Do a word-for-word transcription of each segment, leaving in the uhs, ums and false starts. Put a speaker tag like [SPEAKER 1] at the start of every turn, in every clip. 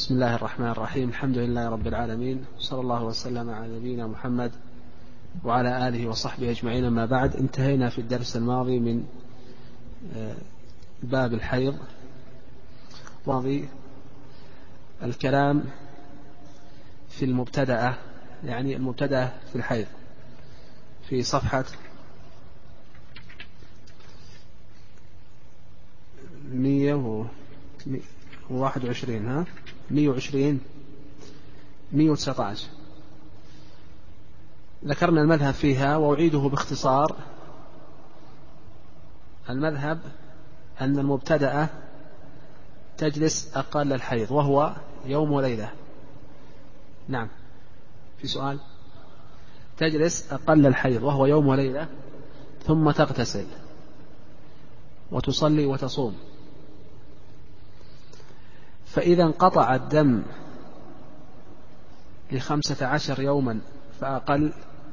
[SPEAKER 1] بسم الله الرحمن الرحيم. الحمد لله رب العالمين، صلى الله وسلم على نبينا محمد وعلى آله وصحبه أجمعين. ما بعد، انتهينا في الدرس الماضي من باب الحيض، ماضي الكلام في المبتدأة، يعني المبتدأة في الحيض، في صفحة مية وواحد وعشرين، ها مية وعشرين مية وتسعة عشر. ذكرنا المذهب فيها وأعيده باختصار. المذهب أن المبتدأة تجلس أقل الحيض وهو يوم وليلة. نعم، في سؤال. تجلس أقل الحيض وهو يوم وليلة، ثم تغتسل وتصلي وتصوم. فإذا انقطع الدم لخمسة عشر يوما فأقل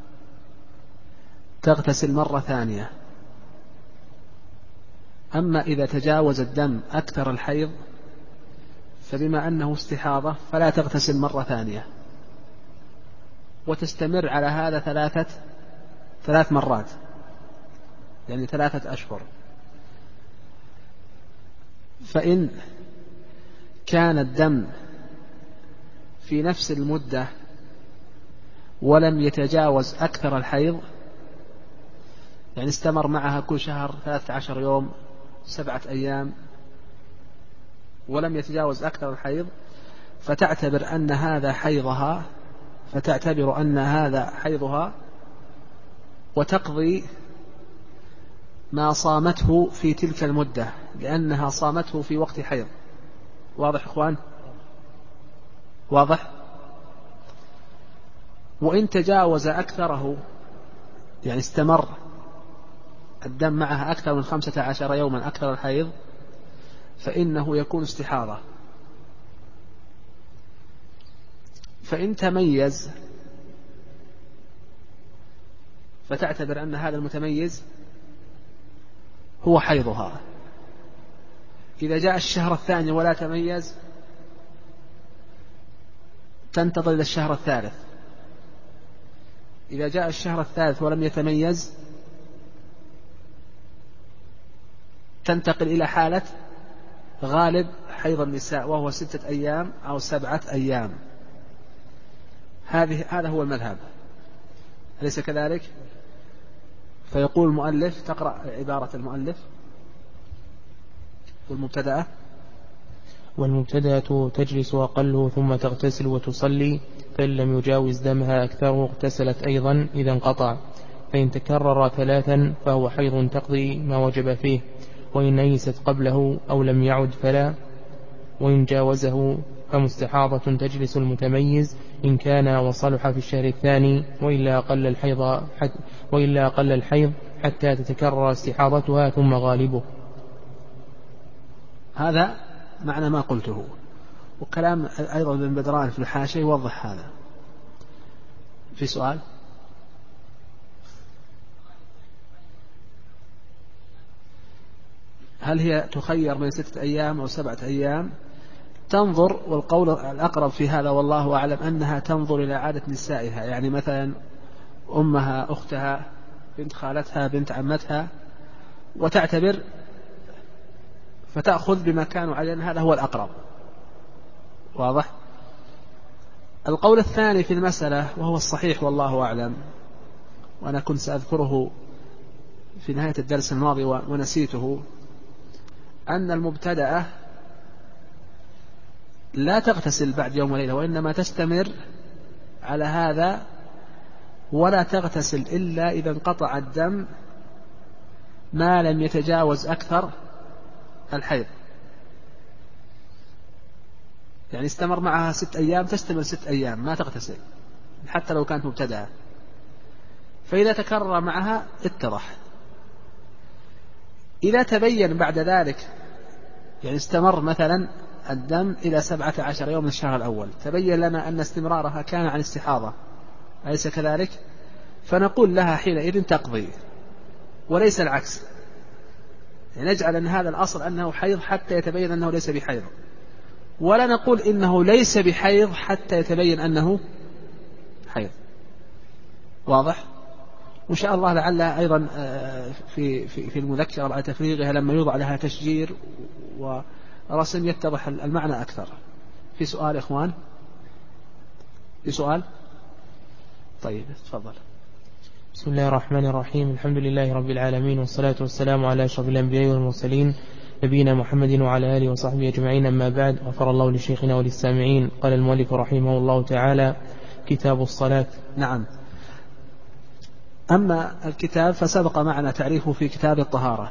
[SPEAKER 1] تغتسل مرة ثانية. أما إذا تجاوز الدم أكثر الحيض فبما أنه استحاضة فلا تغتسل مرة ثانية، وتستمر على هذا ثلاثة ثلاث مرات، يعني ثلاثة أشهر. فإن كان الدم في نفس المدة ولم يتجاوز أكثر الحيض، يعني استمر معها كل شهر ثلاثة عشر يوم، سبعة أيام، ولم يتجاوز أكثر الحيض، فتعتبر أن هذا حيضها فتعتبر أن هذا حيضها وتقضي ما صامته في تلك المدة، لأنها صامته في وقت حيض. واضح إخوان؟ واضح؟ وإن تجاوز أكثره، يعني استمر الدم معها أكثر من خمسة عشر يوما أكثر الحيض، فإنه يكون استحاضة. فإن تميز فتعتبر أن هذا المتميز هو حيضها. إذا جاء الشهر الثاني ولا تميز تنتظر إلى الشهر الثالث. إذا جاء الشهر الثالث ولم يتميز تنتقل إلى حالة غالب حيض النساء، وهو ستة أيام أو سبعة أيام. هذه هذا هو المذهب، أليس كذلك؟ فيقول المؤلف، تقرأ عبارة المؤلف: والمبتدأة
[SPEAKER 2] والمبتدأة تجلس أقله ثم تغتسل وتصلي، فإن لم يجاوز دمها أكثره اغتسلت أيضا إذا انقطع. فإن تكرر ثلاثا فهو حيض تقضي ما وجب فيه، وإن نيست قبله أو لم يعد فلا. وإن جاوزه فمستحاضة تجلس المتميز إن كان وصلح في الشهر الثاني، وإلا أقل الحيض حتى, وإلا أقل الحيض حتى تتكرر استحاضتها ثم غالبه.
[SPEAKER 1] هذا معنى ما قلته، وكلام أيضا ابن بدران في الحاشية يوضح هذا. في سؤال؟ هل هي تخير من ستة أيام أو سبعة أيام؟ تنظر، والقول الأقرب في هذا والله أعلم أنها تنظر إلى عادة نسائها، يعني مثلا أمها، أختها، بنت خالتها، بنت عمتها، وتعتبر فتأخذ بما كانوا عليه. هذا هو الأقرب. واضح؟ القول الثاني في المسألة وهو الصحيح والله أعلم، وأنا كنت سأذكره في نهاية الدرس الماضي ونسيته، أن المبتدأة لا تغتسل بعد يوم وليلة، وإنما تستمر على هذا ولا تغتسل إلا إذا انقطع الدم ما لم يتجاوز أكثر الحيض. يعني استمر معها ست أيام، تستمر ست أيام ما تغتسل حتى لو كانت مبتدأة. فإذا تكرر معها اتضح. إذا تبين بعد ذلك، يعني استمر مثلا الدم إلى سبعة عشر يوم من الشهر الأول، تبين لنا أن استمرارها كان عن استحاضة، أليس كذلك؟ فنقول لها حينئذ تقضي، وليس العكس. يعني نجعل أن هذا الأصل أنه حيض حتى يتبين أنه ليس بحيض، ولا نقول إنه ليس بحيض حتى يتبين أنه حيض. واضح؟ وإن شاء الله لعلها أيضا في في في المذكرة بعد تفريغها لما يوضع لها تشجير ورسم يتضح المعنى أكثر. في سؤال يا إخوان؟ في سؤال؟ طيب تفضل.
[SPEAKER 2] بسم الله الرحمن الرحيم. الحمد لله رب العالمين، والصلاة والسلام على أشرف الأنبياء والمرسلين نبينا محمد وعلى آله وصحبه أجمعين. أما بعد، غفر الله لشيخنا وللسامعين. قال المؤلف رحمه الله تعالى: كتاب الصلاة.
[SPEAKER 1] نعم. أما الكتاب فسبق معنا تعريفه في كتاب الطهارة.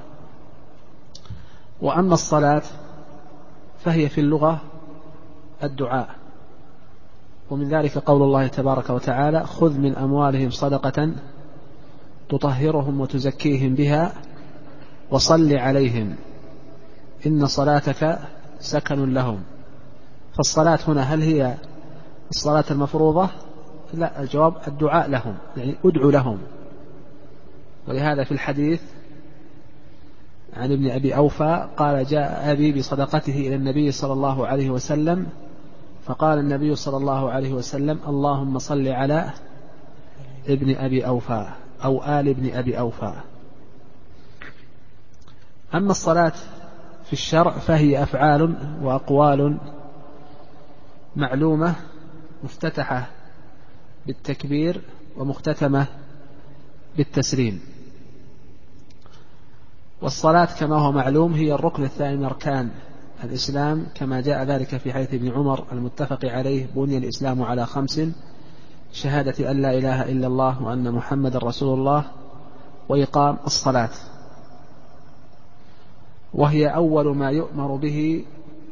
[SPEAKER 1] وأما الصلاة فهي في اللغة الدعاء، ومن ذلك قول الله تبارك وتعالى: خذ من أموالهم صدقة تطهرهم وتزكيهم بها وصل عليهم إن صلاتك سكن لهم. فالصلاة هنا هل هي الصلاة المفروضة؟ لا، الجواب الدعاء لهم، يعني أدعو لهم. ولهذا في الحديث عن ابن أبي أوفى قال: جاء أبي بصدقته إلى النبي صلى الله عليه وسلم، فقال النبي صلى الله عليه وسلم: اللهم صل على ابن أبي أوفى أو آل ابن أبي أوفى. أما الصلاة في الشرع فهي أفعال وأقوال معلومة مفتتحة بالتكبير ومختتمة بالتسليم. والصلاة كما هو معلوم هي الركن الثاني من أركان الإسلام، كما جاء ذلك في حديث ابن عمر المتفق عليه: بني الإسلام على خمس: شهادة أن لا إله إلا الله وأن محمد رسول الله وإقام الصلاة، وهي أول ما يؤمر به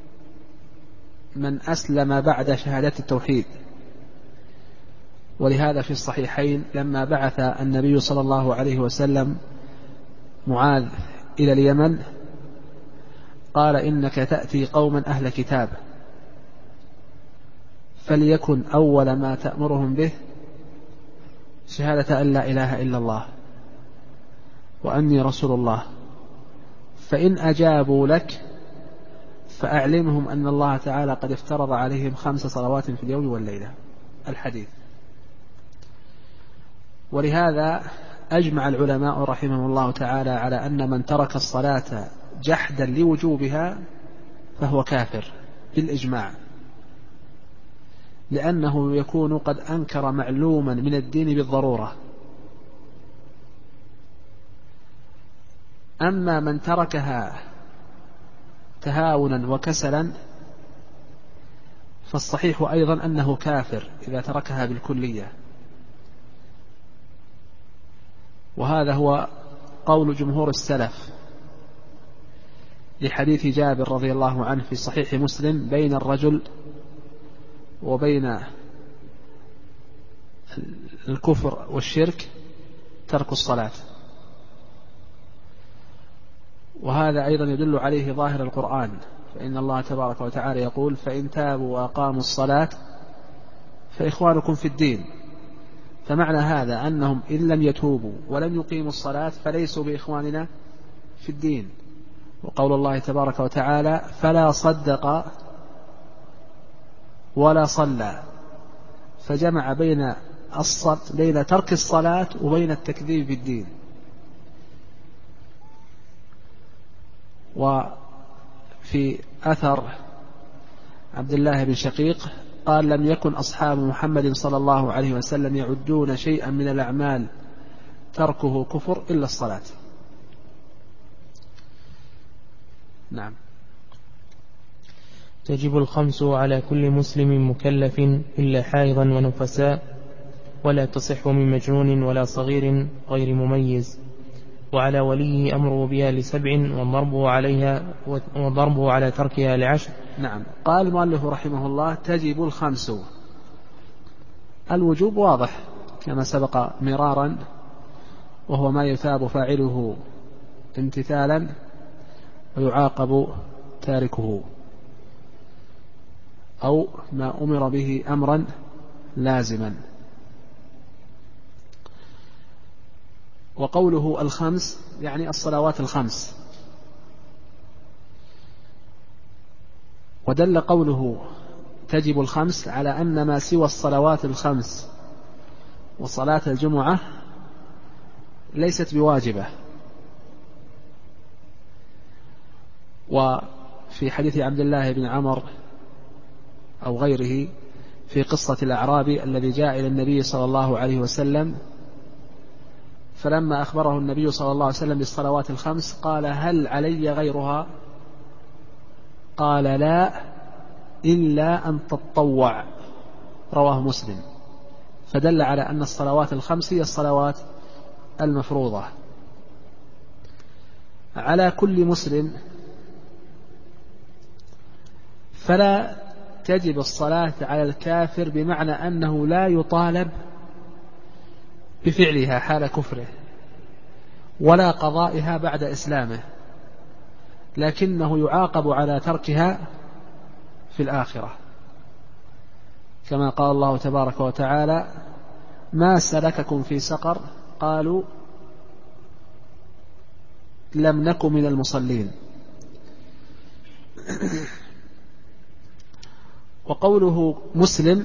[SPEAKER 1] من أسلم بعد شهادة التوحيد. ولهذا في الصحيحين لما بعث النبي صلى الله عليه وسلم معاذ إلى اليمن قال: إنك تأتي قوما أهل كتاب، فليكن أول ما تأمرهم به شهادة أن لا إله إلا الله وأني رسول الله، فإن أجابوا لك فأعلمهم أن الله تعالى قد افترض عليهم خمس صلوات في اليوم والليلة. الحديث. ولهذا أجمع العلماء رحمهم الله تعالى على أن من ترك الصلاة جحدا لوجوبها فهو كافر بالإجماع، لأنه يكون قد أنكر معلوما من الدين بالضرورة. أما من تركها تهاونا وكسلا فالصحيح أيضا أنه كافر إذا تركها بالكلية. وهذا هو قول جمهور السلف لحديث جابر رضي الله عنه في صحيح مسلم: بين الرجل وبين الكفر والشرك ترك الصلاة. وهذا أيضا يدل عليه ظاهر القرآن، فإن الله تبارك وتعالى يقول: فإن تابوا وأقاموا الصلاة فإخوانكم في الدين. فمعنى هذا أنهم إن لم يتوبوا ولم يقيموا الصلاة فليسوا بإخواننا في الدين. وقول الله تبارك وتعالى: فلا صدق ولا صلى، فجمع بين الصد بين ترك الصلاة وبين التكذيب بالدين. وفي أثر عبد الله بن شقيق قال: لم يكن أصحاب محمد صلى الله عليه وسلم يعدون شيئا من الأعمال تركه كفر إلا الصلاة. نعم.
[SPEAKER 2] تجب الخمس على كل مسلم مكلف إلا حائضا ونفساء، ولا تصح من مجنون ولا صغير غير مميز. وعلى وليه أمره بها لسبع، وضربه عليها وضربه على تركها لعشر.
[SPEAKER 1] نعم. قال المؤلف رحمه الله: تجب الخمس. الوجوب واضح كما سبق مرارا، وهو ما يثاب فاعله امتثالا ويعاقب تاركه، أو ما أمر به أمرا لازما. وقوله الخمس يعني الصلوات الخمس. ودل قوله تجب الخمس على أن ما سوى الصلوات الخمس وصلاة الجمعة ليست بواجبة. وفي حديث عبد الله بن عمر أو غيره في قصة الأعرابي الذي جاء إلى النبي صلى الله عليه وسلم، فلما أخبره النبي صلى الله عليه وسلم بالصلوات الخمس قال هل علي غيرها؟ قال لا إلا أن تطوع، رواه مسلم. فدل على أن الصلوات الخمس هي الصلوات المفروضة. على كل مسلم فلا تجب الصلاة على الكافر بمعنى أنه لا يطالب بفعلها حال كفره ولا قضائها بعد إسلامه، لكنه يعاقب على تركها في الآخرة، كما قال الله تبارك وتعالى ما سلككم في سقر قالوا لم نكن من المصلين. وقوله مسلم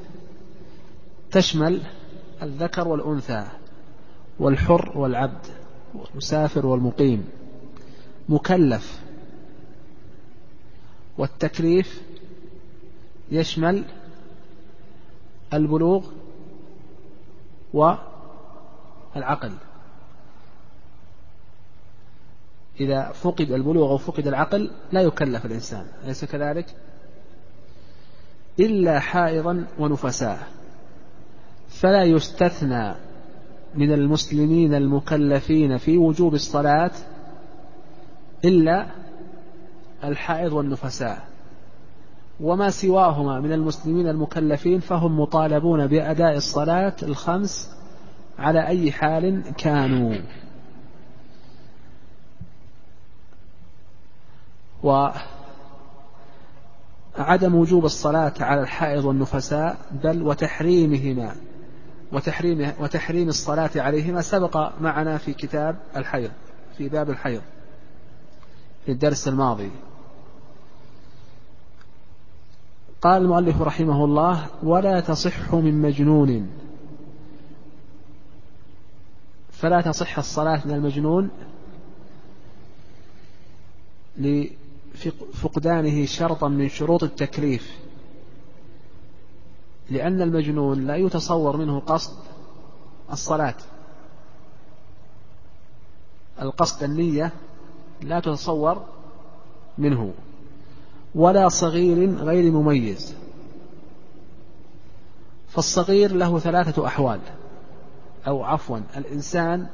[SPEAKER 1] تشمل الذكر والأنثى والحر والعبد والمسافر والمقيم. مكلف، والتكليف يشمل البلوغ والعقل. إذا فقد البلوغ أو فقد العقل لا يكلف الإنسان، أليس كذلك؟ إلا حائضا ونفساء، فلا يستثنى من المسلمين المكلفين في وجوب الصلاة إلا الحائض والنفساء، وما سواهما من المسلمين المكلفين فهم مطالبون بأداء الصلاة الخمس على أي حال كانوا. وعدم وجوب الصلاة على الحائض والنفساء بل وتحريمهما وتحريم, وتحريم الصلاة عليهما سبق معنا في كتاب الحيض في باب الحيض في الدرس الماضي. قال المؤلف رحمه الله ولا تصح من مجنون، فلا تصح الصلاة من المجنون لفقدانه شرطا من شروط التكليف، لأن المجنون لا يتصور منه قصد الصلاة، القصد النية لا تتصور منه، ولا صغير غير مميز. فالصغير له ثلاثة أحوال، أو عفوا الإنسان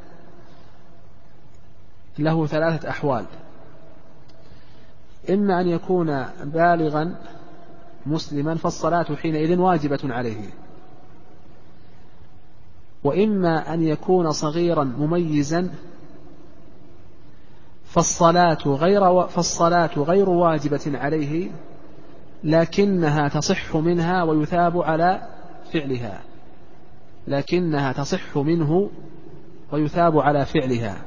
[SPEAKER 1] له ثلاثة أحوال: إما أن يكون بالغا مسلما فالصلاة حينئذ واجبة عليه، وإما أن يكون صغيرا مميزا فالصلاة غير, فالصلاة غير واجبة عليه لكنها تصح منها ويثاب على فعلها لكنها تصح منه ويثاب على فعلها.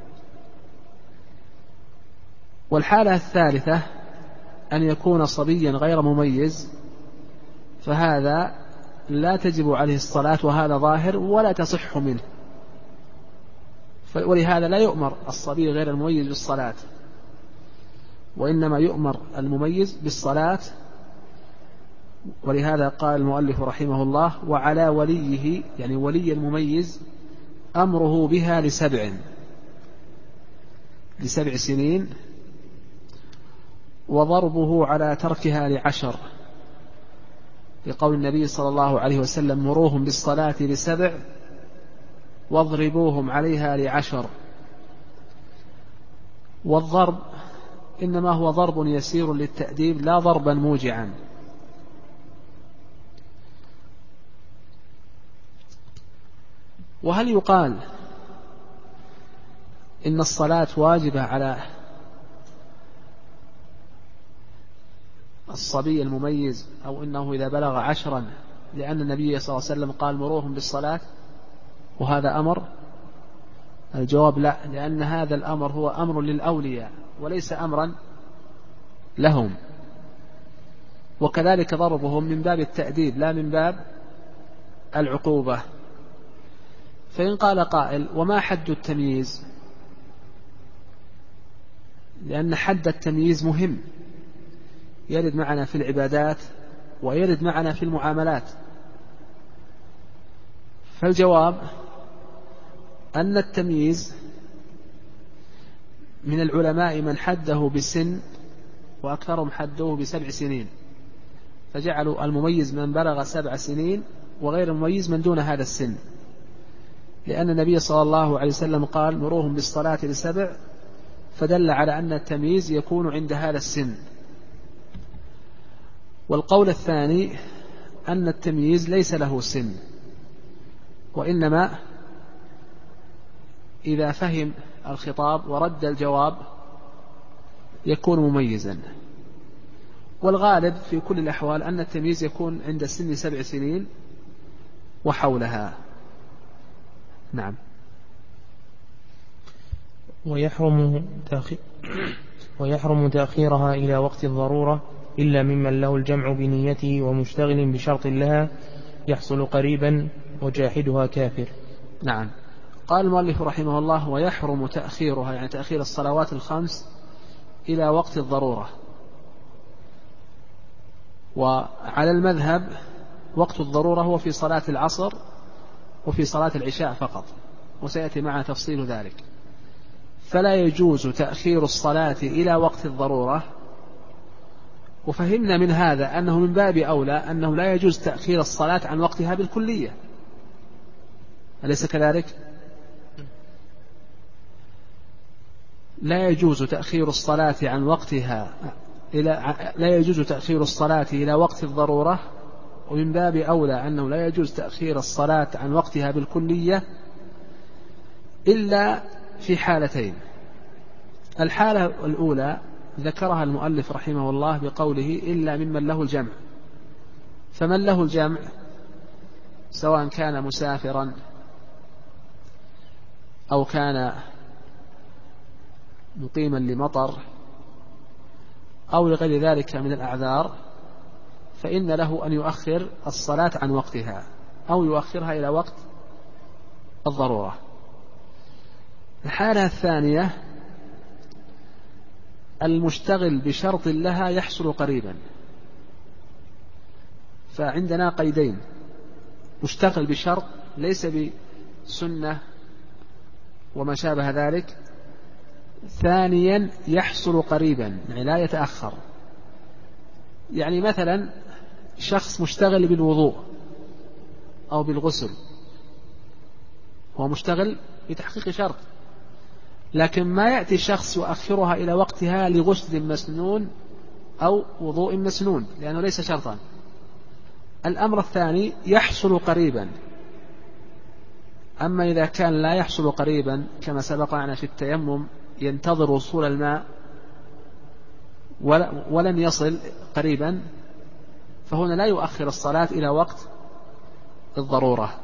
[SPEAKER 1] والحالة الثالثة أن يكون صبيا غير مميز، فهذا لا تجب عليه الصلاة وهذا ظاهر ولا تصح منه، ولهذا لا يؤمر الصبي غير المميز بالصلاة، وإنما يؤمر المميز بالصلاة. ولهذا قال المؤلف رحمه الله وعلى وليه، يعني ولي المميز، أمره بها لسبع لسبع سنين، وضربه على تركها لعشر، لقول النبي صلى الله عليه وسلم مروهم بالصلاة لسبع واضربوهم عليها لعشر. والضرب إنما هو ضرب يسير للتأديب لا ضربا موجعا. وهل يقال إن الصلاة واجبة على الصبي المميز أو إنه إذا بلغ عشرا لأن النبي صلى الله عليه وسلم قال مروهم بالصلاة وهذا أمر؟ الجواب لا، لأن هذا الأمر هو أمر للأولياء وليس أمرا لهم. وكذلك ضربهم من باب التأديب لا من باب العقوبة. فإن قال قائل وما حد التمييز؟ لأن حد التمييز مهم، يرد معنا في العبادات ويرد معنا في المعاملات. فالجواب أن التمييز من العلماء من حده بسن، وأكثرهم حدوه بسبع سنين، فجعلوا المميز من بلغ سبع سنين وغير المميز من دون هذا السن، لأن النبي صلى الله عليه وسلم قال مروهم بالصلاة لسبع، فدل على أن التمييز يكون عند هذا السن. والقول الثاني أن التمييز ليس له سن، وإنما إذا فهم الخطاب ورد الجواب يكون مميزا. والغالب في كل الأحوال أن التمييز يكون عند سن سبع سنين وحولها. نعم.
[SPEAKER 2] ويحرم تأخير ويحرم تأخيرها إلى وقت الضرورة إلا ممن له الجمع بنيته ومشتغل بشرط لها يحصل قريبا وجاحدها كافر.
[SPEAKER 1] نعم. قال المؤلف رحمه الله ويحرم تأخيرها، يعني تأخير الصلوات الخمس إلى وقت الضرورة. وعلى المذهب وقت الضرورة هو في صلاة العصر وفي صلاة العشاء فقط، وسيأتي معنا تفصيل ذلك. فلا يجوز تأخير الصلاة إلى وقت الضرورة. وفهمنا من هذا أنه من باب أولى أنه لا يجوز تأخير الصلاة عن وقتها بالكلية، أليس كذلك؟ لا يجوز تأخير الصلاة عن وقتها إلى لا يجوز تأخير الصلاة إلى وقت الضرورة، ومن باب أولى أنه لا يجوز تأخير الصلاة عن وقتها بالكلية إلا في حالتين. الحالة الأولى ذكرها المؤلف رحمه الله بقوله إلا ممن له الجمع. فمن له الجمع سواء كان مسافرا أو كان مقيما لمطر أو لغير ذلك من الأعذار، فإن له أن يؤخر الصلاة عن وقتها أو يؤخرها إلى وقت الضرورة. الحالة الثانية المشتغل بشرط لها يحصل قريبا. فعندنا قيدين: مشتغل بشرط ليس بسنة وما شابه ذلك، ثانيا يحصل قريبا يعني لا يتأخر. يعني مثلا شخص مشتغل بالوضوء أو بالغسل، هو مشتغل بتحقيق شرط، لكن ما يأتي شخص يؤخرها إلى وقتها لغسل مسنون أو وضوء مسنون لأنه ليس شرطا. الأمر الثاني يحصل قريبا. أما إذا كان لا يحصل قريبا كما سبق معنا في التيمم ينتظر وصول الماء ولن يصل قريبا، فهنا لا يؤخر الصلاة إلى وقت الضرورة.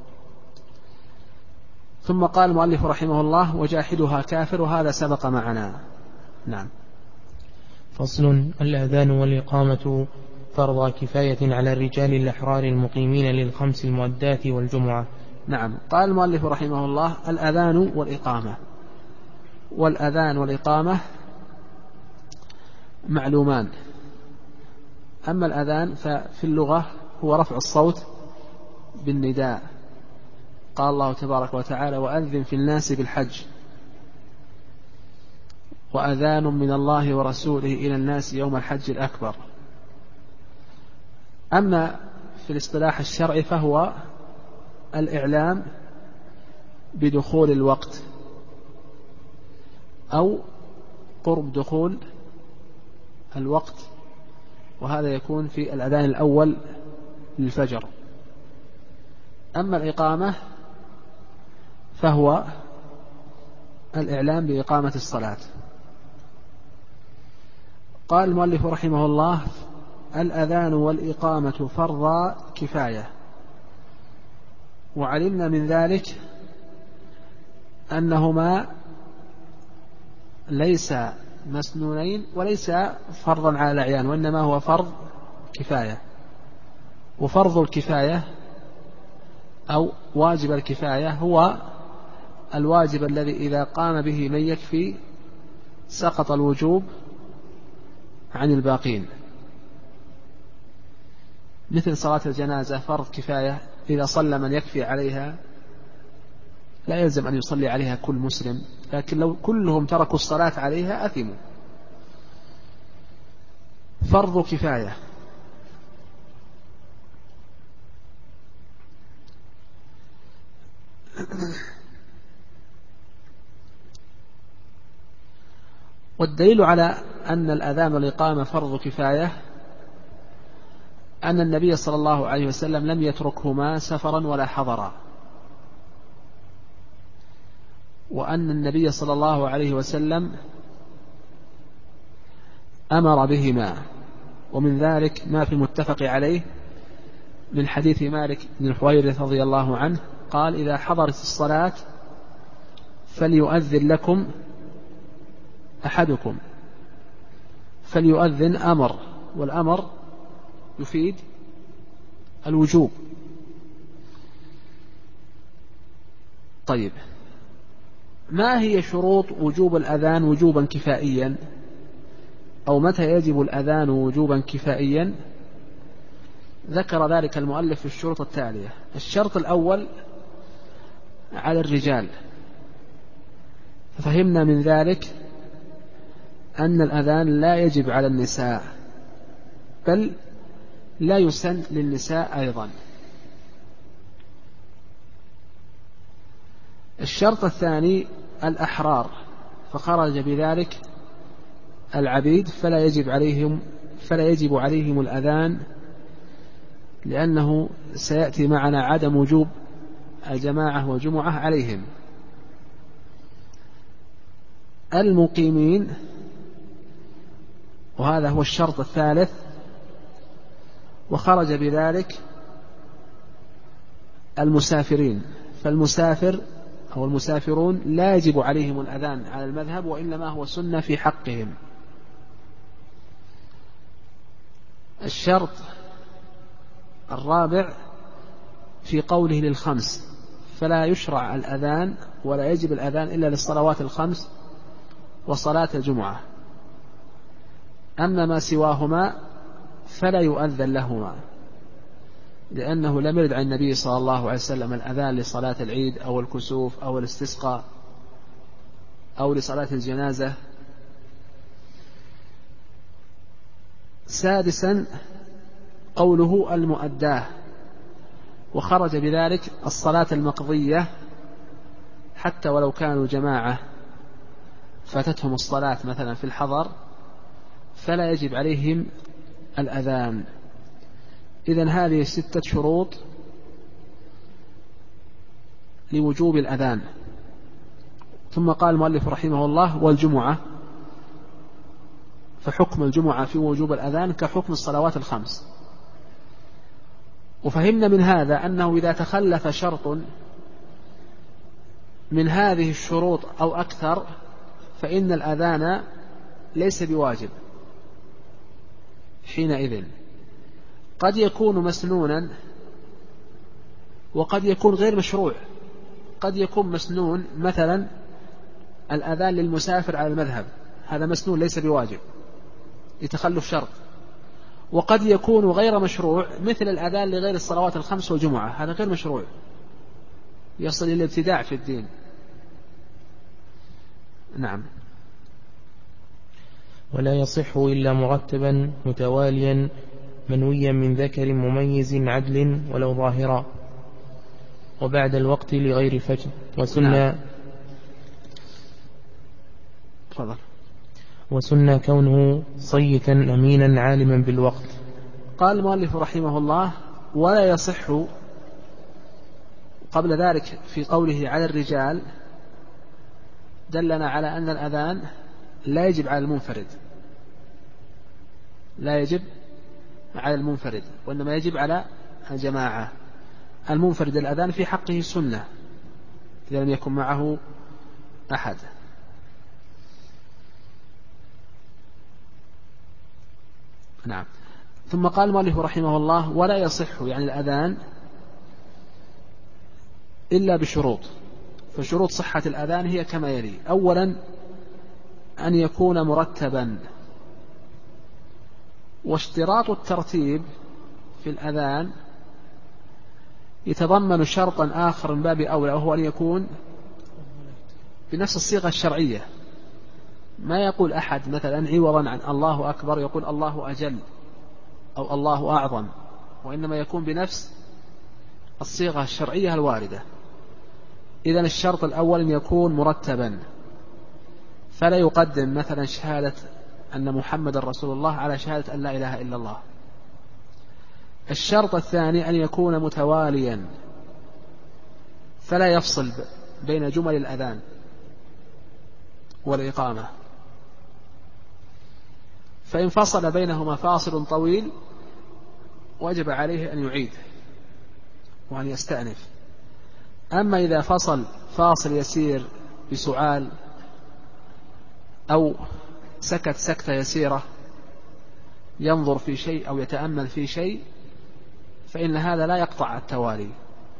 [SPEAKER 1] ثم قال المؤلف رحمه الله وجاحدها كافر، وهذا سبق معنا. نعم.
[SPEAKER 2] فصل: الأذان والإقامة فرض كفاية على الرجال الأحرار المقيمين للخمس المؤدات والجمعة.
[SPEAKER 1] نعم. قال المؤلف رحمه الله الأذان والإقامة. والأذان والإقامة معلومان. أما الأذان ففي اللغة هو رفع الصوت بالنداء. قال الله تبارك وتعالى وأذن في الناس بالحج وأذان من الله ورسوله إلى الناس يوم الحج الأكبر. أما في الاصطلاح الشرعي فهو الإعلام بدخول الوقت أو قرب دخول الوقت، وهذا يكون في الأذان الأول للفجر. أما الإقامة فهو الإعلام بإقامة الصلاة. قال المؤلف رحمه الله الأذان والإقامة فرض كفاية. وعلمنا من ذلك أنهما ليس مسنونين وليس فرضا على الأعيان، وإنما هو فرض كفاية، وفرض الكفاية أو واجب الكفاية هو الواجب الذي إذا قام به من يكفي سقط الوجوب عن الباقين، مثل صلاة الجنازة فرض كفاية، إذا صلى من يكفي عليها لا يلزم أن يصلي عليها كل مسلم، لكن لو كلهم تركوا الصلاة عليها أثموا. فرض كفاية والدليل على أن الأذان والإقامة فرض كفاية أن النبي صلى الله عليه وسلم لم يتركهما سفرا ولا حضرا، وأن النبي صلى الله عليه وسلم أمر بهما، ومن ذلك ما في المتفق عليه من حديث مالك بن الحويرث رضي الله عنه قال: إذا حضرت الصلاة فليؤذن لكم أحدكم. فليؤذن أمر، والأمر يفيد الوجوب. طيب، ما هي شروط وجوب الأذان وجوبا كفائيا، أو متى يجب الأذان وجوبا كفائيا؟ ذكر ذلك المؤلف في الشروط التالية. الشرط الأول على الرجال، ففهمنا من ذلك أن الأذان لا يجب على النساء، بل لا يسن للنساء أيضا. الشرط الثاني الأحرار، فخرج بذلك العبيد فلا يجب عليهم فلا يجب عليهم الأذان، لأنه سيأتي معنا عدم وجوب الجماعة والجمعة عليهم. المقيمين، وهذا هو الشرط الثالث، وخرج بذلك المسافرين، فالمسافر أو المسافرون لا يجب عليهم الأذان على المذهب، وإنما هو سنة في حقهم. الشرط الرابع في قوله للخمس، فلا يشرع الأذان ولا يجب الأذان إلا للصلوات الخمس وصلاة الجمعة، أما ما سواهما فلا يؤذن لهما، لأنه لم يرد عن النبي صلى الله عليه وسلم الأذان لصلاة العيد أو الكسوف أو الاستسقاء أو لصلاة الجنازة. سادسا قوله المؤداه، وخرج بذلك الصلاة المقضية، حتى ولو كانوا جماعة فاتتهم الصلاة مثلا في الحضر فلا يجب عليهم الأذان. إذن هذه ستة شروط لوجوب الأذان. ثم قال المؤلف رحمه الله: والجمعة، فحكم الجمعة في وجوب الأذان كحكم الصلوات الخمس. وفهمنا من هذا أنه إذا تخلف شرط من هذه الشروط أو أكثر فإن الأذان ليس بواجب. حينئذ قد يكون مسنونا وقد يكون غير مشروع. قد يكون مسنون، مثلا الأذان للمسافر على المذهب، هذا مسنون ليس بواجب لتخلف شرط. وقد يكون غير مشروع، مثل الأذان لغير الصلوات الخمس والجمعة، هذا غير مشروع يصل إلى الابتداع في الدين. نعم.
[SPEAKER 2] ولا يصح إلا مرتبا متواليا منويا من ذكر مميز عدل ولو ظاهرا، وبعد الوقت لغير فجر. وسنة نعم.
[SPEAKER 1] تفضل.
[SPEAKER 2] وسنة كونه صيتا أمينا عالما بالوقت.
[SPEAKER 1] قال المؤلف رحمه الله: ولا يصح. قبل ذلك في قوله على الرجال دلنا على أن الأذان لا يجب على المنفرد، لا يجب على المنفرد، وإنما يجب على الجماعة. المنفرد الأذان في حقه سنة إذا لم يكن معه أحد. نعم. ثم قال المؤلف رحمه الله: ولا يصح يعني الأذان إلا بشروط. فشروط صحة الأذان هي كما يلي: أولا أن يكون مرتبا. واشتراط الترتيب في الأذان يتضمن شرطا آخر من باب أولى، وهو أن يكون بنفس الصيغة الشرعية. ما يقول أحد مثلا عوضا عن الله أكبر يقول الله أجل أو الله أعظم، وإنما يكون بنفس الصيغة الشرعية الواردة. إذن الشرط الأول أن يكون مرتبا، فلا يقدم مثلا شهادة أن محمد رسول الله على شهادة أن لا إله إلا الله. الشرط الثاني أن يكون متواليا، فلا يفصل بين جمل الأذان والإقامة، فإن فصل بينهما فاصل طويل وجب عليه أن يعيد وأن يستأنف. أما إذا فصل فاصل يسير بسؤال أو سكت سكتة يسيرة ينظر في شيء أو يتأمل في شيء، فإن هذا لا يقطع التوالي.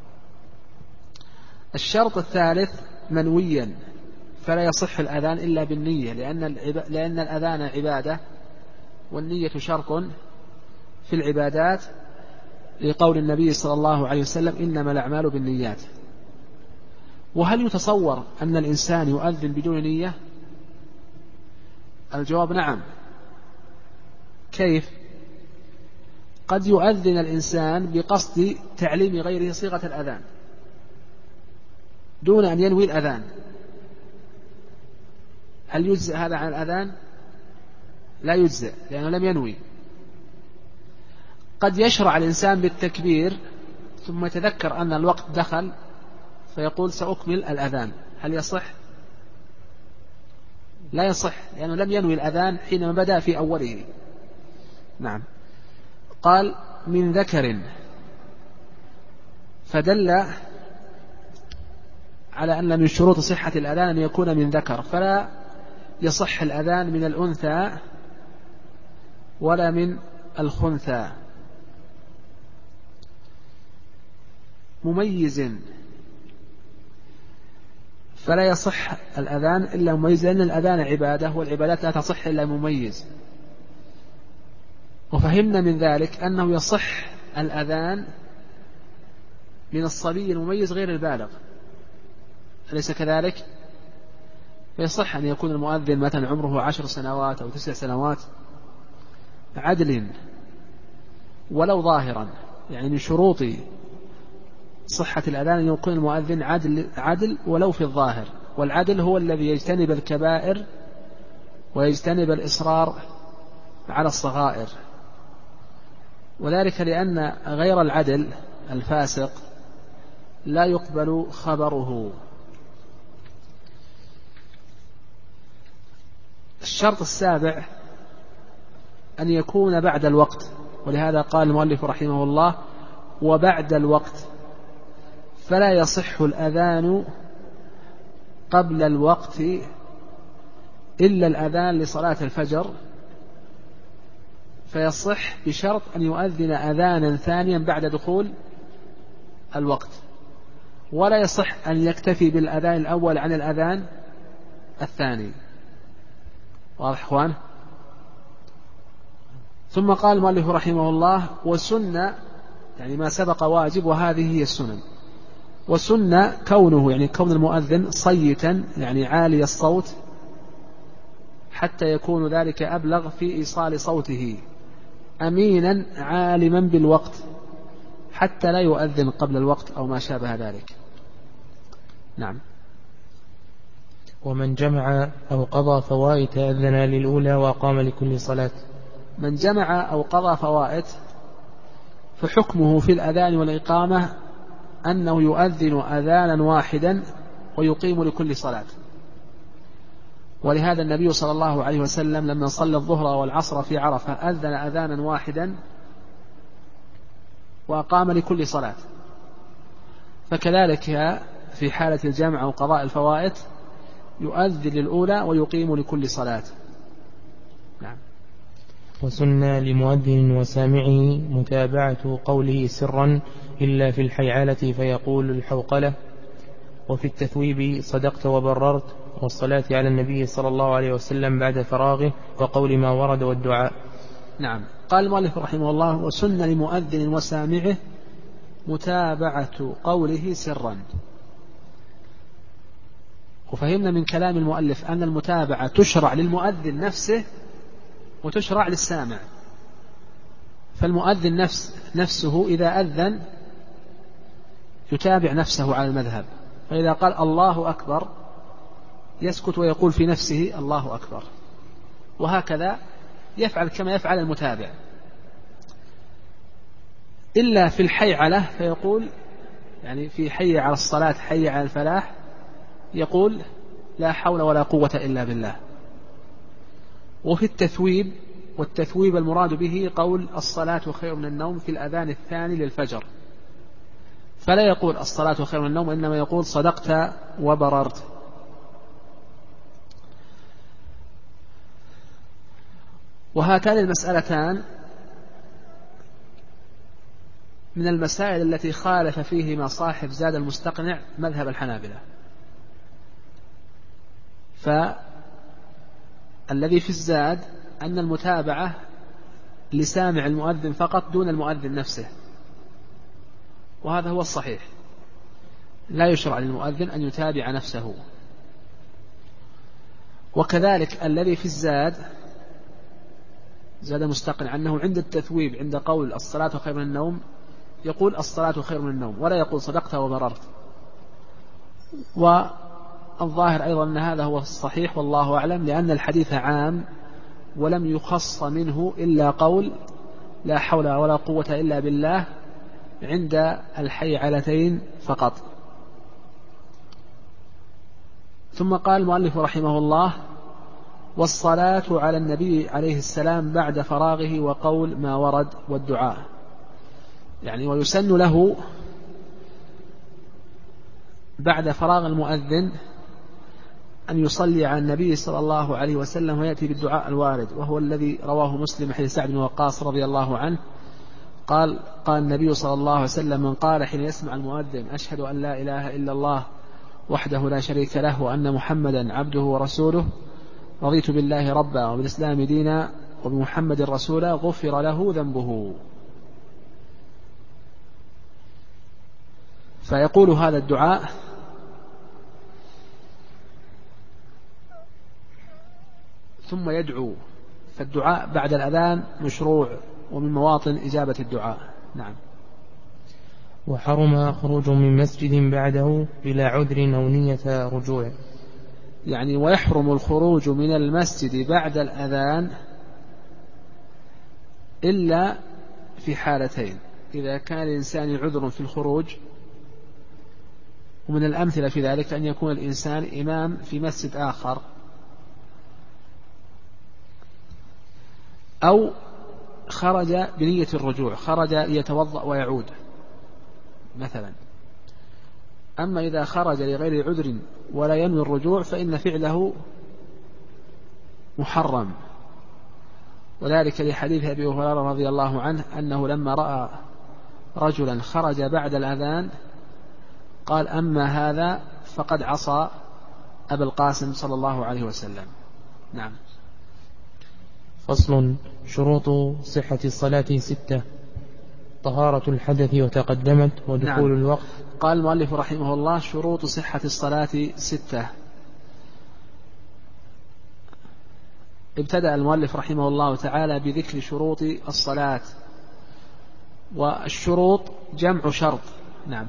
[SPEAKER 1] الشرط الثالث منويا، فلا يصح الأذان إلا بالنية، لأن, لأن الأذان عبادة، والنية شرط في العبادات، لقول النبي صلى الله عليه وسلم: إنما الأعمال بالنيات. وهل يتصور أن الإنسان يؤذن بدون نية؟ الجواب نعم. كيف؟ قد يؤذن الإنسان بقصد تعليم غيره صيغة الأذان دون أن ينوي الأذان. هل يجزئ هذا عن الأذان؟ لا يجزئ، لأنه لم ينوي. قد يشرع الإنسان بالتكبير ثم يتذكر أن الوقت دخل فيقول سأكمل الأذان. هل يصح؟ لا يصح، لأنه لم ينوي الأذان حينما بدأ في أوله. نعم. قال: من ذكر، فدل على أن من شروط صحة الأذان أن يكون من ذكر، فلا يصح الأذان من الأنثى ولا من الخنثى. مميز، فلا يصح الأذان إلا مميز، لأن الأذان عبادة، والعبادات لا تصح إلا مميز. وفهمنا من ذلك أنه يصح الأذان من الصبي المميز غير البالغ، أليس كذلك؟ فيصح أن يكون المؤذن مثلا عمره عشر سنوات أو تسع سنوات عدل ولو ظاهرا. يعني من شروط صحة الأذان أن يكون المؤذن عدل, عدل ولو في الظاهر، والعدل هو الذي يجتنب الكبائر ويجتنب الإصرار على الصغائر. وذلك لأن غير العدل الفاسق لا يقبل خبره. الشرط السابع أن يكون بعد الوقت، ولهذا قال المؤلف رحمه الله: وبعد الوقت. فلا يصح الأذان قبل الوقت إلا الأذان لصلاة الفجر، فيصح بشرط أن يؤذن أذانا ثانيا بعد دخول الوقت، ولا يصح أن يكتفي بالأذان الأول عن الأذان الثاني. واضح إخوان؟ ثم قال المؤلف رحمه الله: وسنة، يعني ما سبق واجب، وهذه هي السنن. وسنة كونه، يعني كون المؤذن صيتا، يعني عالي الصوت، حتى يكون ذلك أبلغ في إيصال صوته، أمينا عالما بالوقت، حتى لا يؤذن قبل الوقت أو ما شابه ذلك. نعم.
[SPEAKER 2] ومن جمع أو قضى فوائت أذن للأولى وأقام لكل صلاة.
[SPEAKER 1] من جمع أو قضى فوائت فحكمه في الأذان والإقامة أنه يؤذن أذانا واحدا ويقيم لكل صلاة. ولهذا النبي صلى الله عليه وسلم لما صلى الظهر والعصر في عرفة أذن أذانا واحدا وأقام لكل صلاة. فكذلك في حالة الجمع أو قضاء الفوائت يؤذن للأولى ويقيم لكل صلاة. نعم.
[SPEAKER 2] وسن لمؤذن وسامعه متابعة قوله سرا إلا في الحيعلة فيقول الحوقلة. وفي التثويب صدقت وبررت، والصلاة على النبي صلى الله عليه وسلم بعد فراغه، وقول ما ورد والدعاء.
[SPEAKER 1] نعم. قال المؤلف رحمه الله: وسن لمؤذن وسامعه متابعة قوله سرا. وفهمنا من كلام المؤلف أن المتابعة تشرع للمؤذن نفسه وتشرع للسامع. فالمؤذن نفس نفسه إذا أذن يتابع نفسه على المذهب، فإذا قال الله أكبر يسكت ويقول في نفسه الله أكبر، وهكذا يفعل كما يفعل المتابع. إلا في الحيعلة فيقول، يعني في حي على الصلاة حي على الفلاح، يقول لا حول ولا قوة إلا بالله. وفي التثويب، والتثويب المراد به قول الصلاة خير من النوم في الأذان الثاني للفجر، فلا يقول الصلاة خير من النوم، إنما يقول صدقت وبررت. وهاتان المسألتان من المسائل التي خالف فيهما صاحب زاد المستقنع مذهب الحنابلة. فالذي في الزاد أن المتابعة لسامع المؤذن فقط دون المؤذن نفسه، وهذا هو الصحيح، لا يشرع للمؤذن أن يتابع نفسه. وكذلك الذي في الزاد زاد مستقنع أنه عند التثويب عند قول الصلاة خير من النوم يقول الصلاة خير من النوم، ولا يقول صدقت وبررت. والظاهر أيضا أن هذا هو الصحيح والله أعلم، لأن الحديث عام ولم يخص منه إلا قول لا حول ولا قوة إلا بالله عند الحيعلتين فقط. ثم قال المؤلف رحمه الله: والصلاة على النبي عليه السلام بعد فراغه، وقول ما ورد والدعاء. يعني ويسن له بعد فراغ المؤذن أن يصلي على النبي صلى الله عليه وسلم ويأتي بالدعاء الوارد، وهو الذي رواه مسلم حديث سعد بن وقاص رضي الله عنه قال: قال النبي صلى الله عليه وسلم: من قال حين يسمع المؤذن أشهد أن لا إله إلا الله وحده لا شريك له وأن محمدا عبده ورسوله رضيت بالله ربا وبالإسلام دينا وبمحمد رسولا غفر له ذنبه. فيقول هذا الدعاء ثم يدعو. فالدعاء بعد الأذان مشروع ومن مواطن إجابة الدعاء. نعم.
[SPEAKER 2] وحرم خروج من مسجد بعده بلا عذر أو نية رجوع.
[SPEAKER 1] يعني ويحرم الخروج من المسجد بعد الأذان إلا في حالتين: إذا كان الإنسان عذر في الخروج، ومن الأمثلة في ذلك أن يكون الإنسان إمام في مسجد آخر، أو خرج بنية الرجوع، خرج ليتوضأ ويعود مثلا. أما إذا خرج لغير عذر ولا ينوي الرجوع فإن فعله محرم، وذلك لحديث أبي هريرة رضي الله عنه أنه لما رأى رجلا خرج بعد الأذان قال: أما هذا فقد عصى أبا القاسم صلى الله عليه وسلم. نعم.
[SPEAKER 2] فصل. شروط صحة الصلاة ستة: طهارة الحدث وتقدمت، ودخول
[SPEAKER 1] نعم.
[SPEAKER 2] الوقت.
[SPEAKER 1] قال المؤلف رحمه الله: شروط صحة الصلاة ستة. ابتدأ المؤلف رحمه الله تعالى بذكر شروط الصلاة، والشروط جمع شرط. نعم.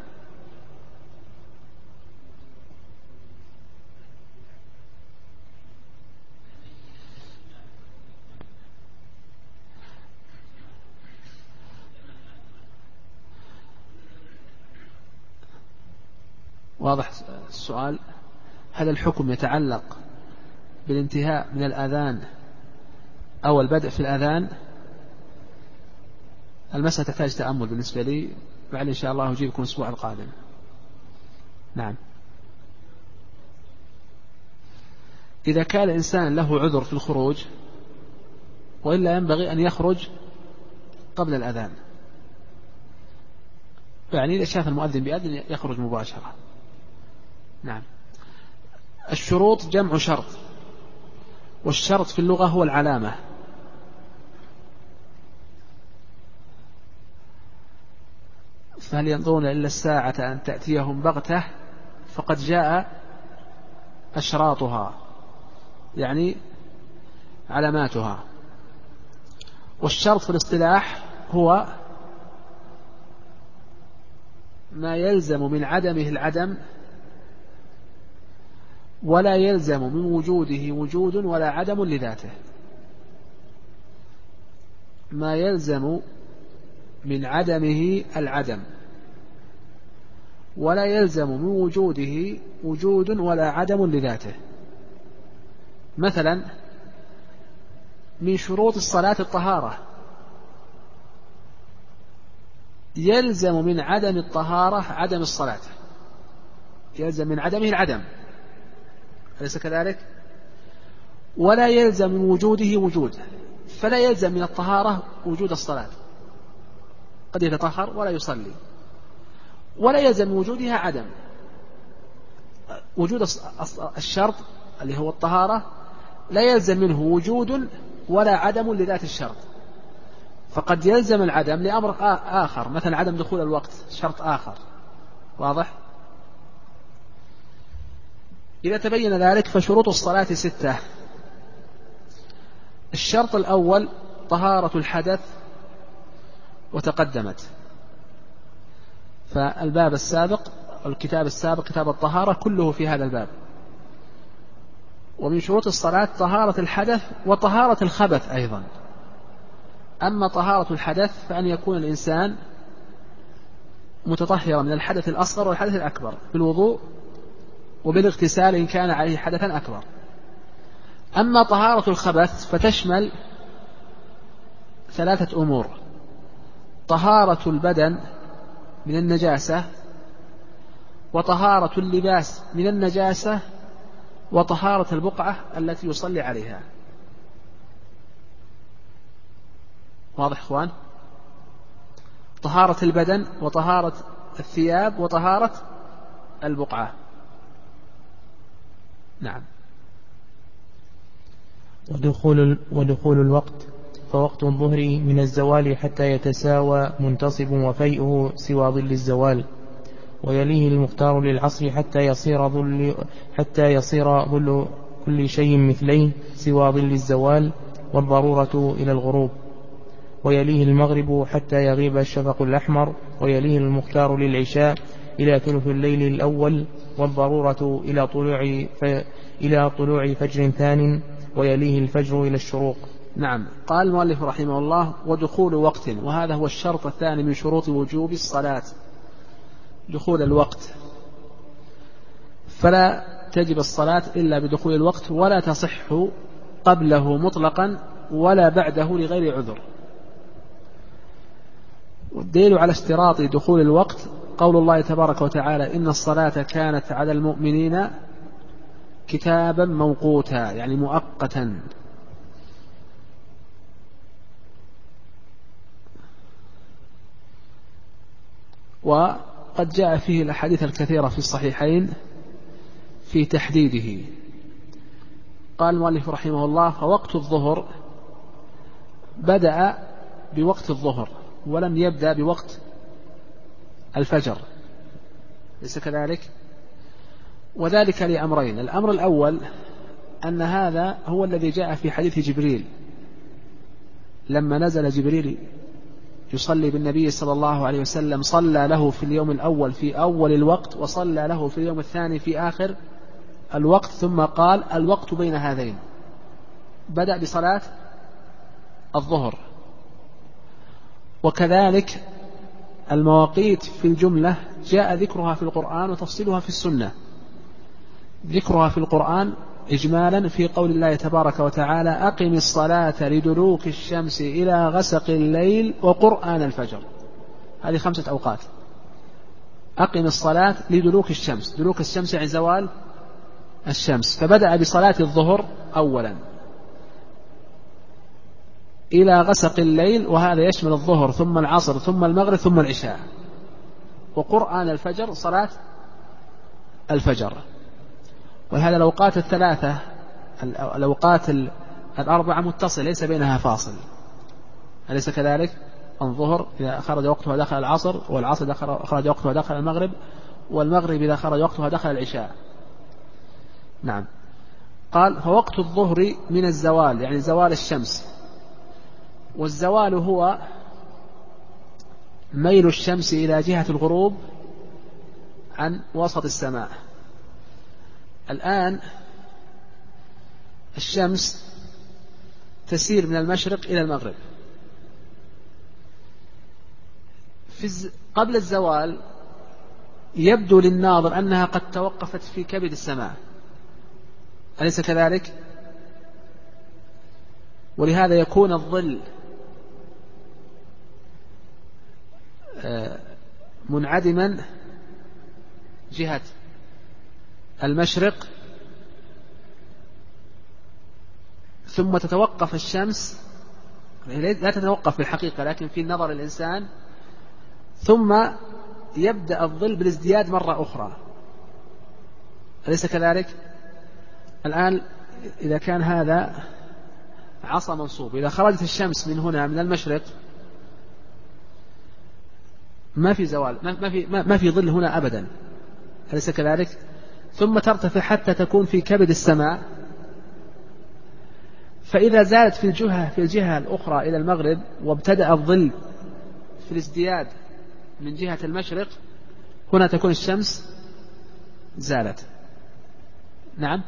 [SPEAKER 1] واضح السؤال؟ هل الحكم يتعلق بالانتهاء من الأذان أو البدء في الأذان؟ المسألة تحتاج تأمل بالنسبة لي، بعد إن شاء الله أجيبكم الأسبوع القادم. نعم. إذا كان الإنسان له عذر في الخروج وإلا ينبغي أن يخرج قبل الأذان، يعني إذا شاف المؤذن بأذن يخرج مباشرة. نعم. الشروط جمع شرط، والشرط في اللغة هو العلامة. فهل ينظرون إلا الساعة أن تأتيهم بغتة فقد جاء أشراطها، يعني علاماتها. والشرط في الاصطلاح هو ما يلزم من عدمه العدم ولا يلزم من وجوده وجود ولا عدم لذاته. ما يلزم من عدمه العدم ولا يلزم من وجوده وجود ولا عدم لذاته. مثلا من شروط الصلاة الطهارة، يلزم من عدم الطهارة عدم الصلاة، يلزم من عدمه العدم، أليس كذلك؟ ولا يلزم من وجوده وجود، فلا يلزم من الطهارة وجود الصلاة، قد يتطهر ولا يصلي. ولا يلزم من وجودها عدم، وجود الشرط اللي هو الطهارة لا يلزم منه وجود ولا عدم لذات الشرط، فقد يلزم العدم لأمر آخر، مثلا عدم دخول الوقت شرط آخر. واضح؟ إذا تبين ذلك فشروط الصلاة ستة. الشرط الأول طهارة الحدث، وتقدمت، فالباب السابق الكتاب السابق كتاب الطهارة كله في هذا الباب. ومن شروط الصلاة طهارة الحدث وطهارة الخبث أيضا. أما طهارة الحدث فأن يكون الإنسان متطهرا من الحدث الأصغر والحدث الأكبر بالوضوء وبالاغتسال إن كان عليه حدثا أكبر. أما طهارة الخبث فتشمل ثلاثة أمور: طهارة البدن من النجاسة، وطهارة اللباس من النجاسة، وطهارة البقعة التي يصلي عليها. واضح إخوان؟ طهارة البدن وطهارة الثياب وطهارة البقعة. نعم.
[SPEAKER 2] ودخول, ودخول الوقت، فوقت الظهر من الزوال حتى يتساوى منتصب وفيئه سوى ظل الزوال، ويليه المختار للعصر حتى يصير ظل, حتى يصير ظل كل شيء مثليه سوى ظل الزوال والضرورة إلى الغروب، ويليه المغرب حتى يغيب الشفق الأحمر، ويليه المختار للعشاء إلى ثلث الليل الأول، والضرورة إلى طلوع, إلى طلوع فجر ثان، ويليه الفجر إلى الشروق.
[SPEAKER 1] نعم. قال المؤلف رحمه الله: ودخول وقت، وهذا هو الشرط الثاني من شروط وجوب الصلاة، دخول الوقت. فلا تجب الصلاة إلا بدخول الوقت، ولا تصح قبله مطلقا ولا بعده لغير عذر. والدليل على اشتراط دخول الوقت قول الله تبارك وتعالى: إن الصلاة كانت على المؤمنين كتابا موقوتا، يعني مؤقتا. وقد جاء فيه الأحاديث الكثيرة في الصحيحين في تحديده. قال المؤلف رحمه الله: فوقت الظهر بدأ بوقت الظهر ولم يبدأ بوقت الفجر، ليس كذلك؟ وذلك لأمرين: الأمر الأول أن هذا هو الذي جاء في حديث جبريل لما نزل جبريل يصلي بالنبي صلى الله عليه وسلم، صلى له في اليوم الأول في أول الوقت، وصلى له في اليوم الثاني في آخر الوقت، ثم قال: الوقت بين هذين. بدأ بصلاة الظهر. وكذلك المواقيت في الجملة جاء ذكرها في القرآن وتفصيلها في السنة. ذكرها في القرآن إجمالا في قول الله تبارك وتعالى: أقم الصلاة لدلوك الشمس إلى غسق الليل وقرآن الفجر. هذه خمسة أوقات. أقم الصلاة لدلوك الشمس، دلوك الشمس عن زوال الشمس، فبدأ بصلاة الظهر أولا. إلى غسق الليل، وهذا يشمل الظهر ثم العصر ثم المغرب ثم العشاء. وقرآن الفجر صلاة الفجر. وهذا الأوقات الثلاثة الأوقات الأربعة متصل ليس بينها فاصل، أليس كذلك؟ الظهر إذا خرج وقتها دخل العصر، والعصر إذا خرج وقتها دخل المغرب، والمغرب إذا خرج وقتها دخل العشاء. نعم. قال فوقت الظهر من الزوال، يعني زوال الشمس. والزوال هو ميل الشمس إلى جهة الغروب عن وسط السماء. الآن الشمس تسير من المشرق إلى المغرب. في قبل الزوال يبدو للناظر أنها قد توقفت في كبد السماء، أليس كذلك؟ ولهذا يكون الظل منعدما جهة المشرق، ثم تتوقف الشمس، لا تتوقف في الحقيقة لكن في نظر الإنسان، ثم يبدأ الظل بالازدياد مرة أخرى، أليس كذلك؟ الآن إذا كان هذا عصا منصوب، إذا خرجت الشمس من هنا من المشرق ما في زوال، ما في ما في ظل هنا أبدا، أليس كذلك؟ ثم ترتفع حتى تكون في كبد السماء، فإذا زالت في الجهة في الجهة الأخرى إلى المغرب وابتدأ الظل في الازدياد من جهة المشرق، هنا تكون الشمس زالت. نعم.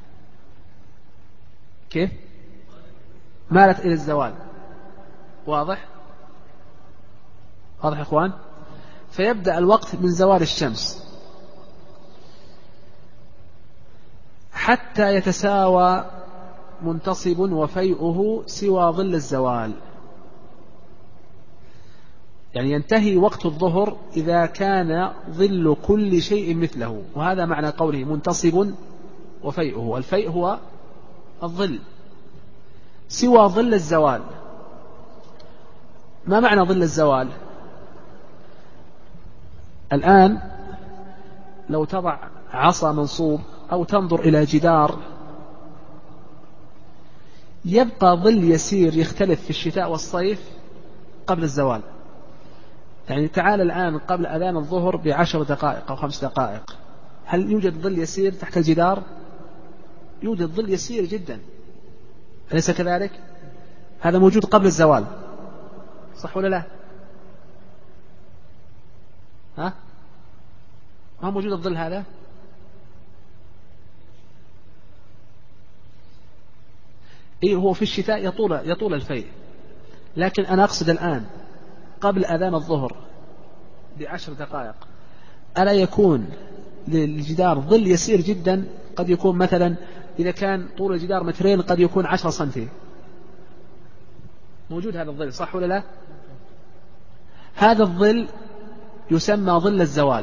[SPEAKER 1] كيف؟ مالت إلى الزوال. واضح؟ واضح يا إخوان؟ فيبدأ الوقت من زوال الشمس حتى يتساوى منتصب وفيئه سوى ظل الزوال، يعني ينتهي وقت الظهر إذا كان ظل كل شيء مثله، وهذا معنى قوله منتصب وفيئه. الفيء هو الظل سوى ظل الزوال. ما معنى ظل الزوال؟ الآن لو تضع عصا منصوب أو تنظر إلى جدار، يبقى ظل يسير يختلف في الشتاء والصيف قبل الزوال. يعني تعال الآن قبل أذان الظهر بعشر دقائق أو خمس دقائق، هل يوجد ظل يسير تحت الجدار؟ يوجد ظل يسير جدا، أليس كذلك؟ هذا موجود قبل الزوال، صح ولا لا؟ ها؟ ما موجود الظل هذا؟ إيه، هو في الشتاء يطول يطول الفيء، لكن أنا أقصد الآن قبل أذان الظهر بعشر دقائق ألا يكون للجدار ظل يسير جدا؟ قد يكون مثلا إذا كان طول الجدار مترين قد يكون عشرة سنتي، موجود هذا الظل، صح ولا لا؟ هذا الظل يسمى ظل الزوال،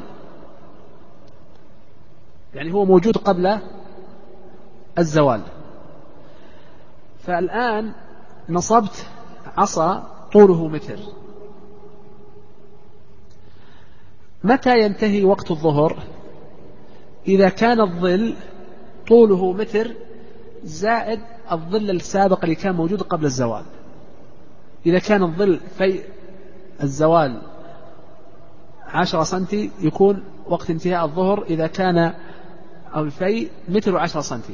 [SPEAKER 1] يعني هو موجود قبل الزوال. فالآن نصبت عصا طوله متر، متى ينتهي وقت الظهر؟ إذا كان الظل طوله متر زائد الظل السابق اللي كان موجود قبل الزوال. إذا كان الظل في الزوال عشرة سنتي يكون وقت انتهاء الظهر، إذا كان الفي متر وعشرة سنتي،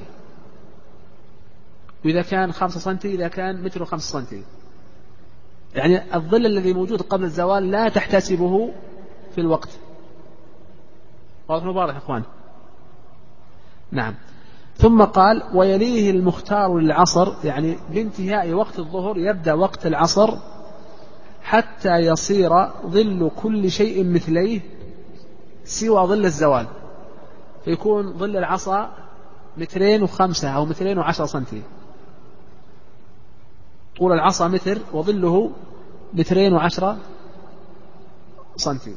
[SPEAKER 1] وإذا كان خمسة سنتي إذا كان متر وخمسة سنتي. يعني الظل الذي موجود قبل الزوال لا تحتسبه في الوقت. واضح واضح يا إخوان؟ نعم. ثم قال ويليه المختار للعصر، يعني بانتهاء وقت الظهر يبدأ وقت العصر حتى يصير ظل كل شيء مثليه سوى ظل الزوال، فيكون ظل العصا مترين وخمسة أو مترين وعشرة سنتي، طول العصا متر وظله مترين وعشرة سنتي.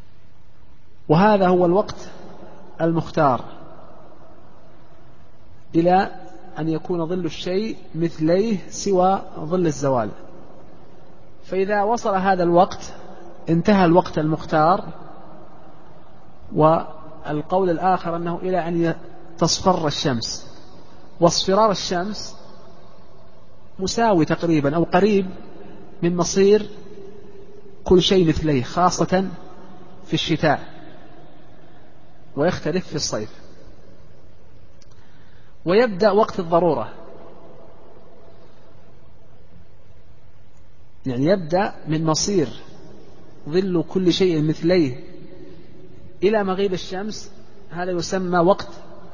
[SPEAKER 1] وهذا هو الوقت المختار. إلى أن يكون ظل الشيء مثليه سوى ظل الزوال. فإذا وصل هذا الوقت انتهى الوقت المختار. والقول الآخر أنه إلى أن تصفر الشمس، واصفرار الشمس مساوي تقريبا أو قريب من مصير كل شيء مثليه، خاصة في الشتاء، ويختلف في الصيف. ويبدأ وقت الضرورة، يعني يبدأ من مصير ظل كل شيء مثليه إلى مغيب الشمس، هذا يسمى وقت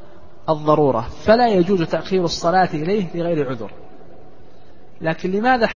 [SPEAKER 1] الضرورة، فلا يجوز تأخير الصلاة إليه لغير عذر. لكن لماذا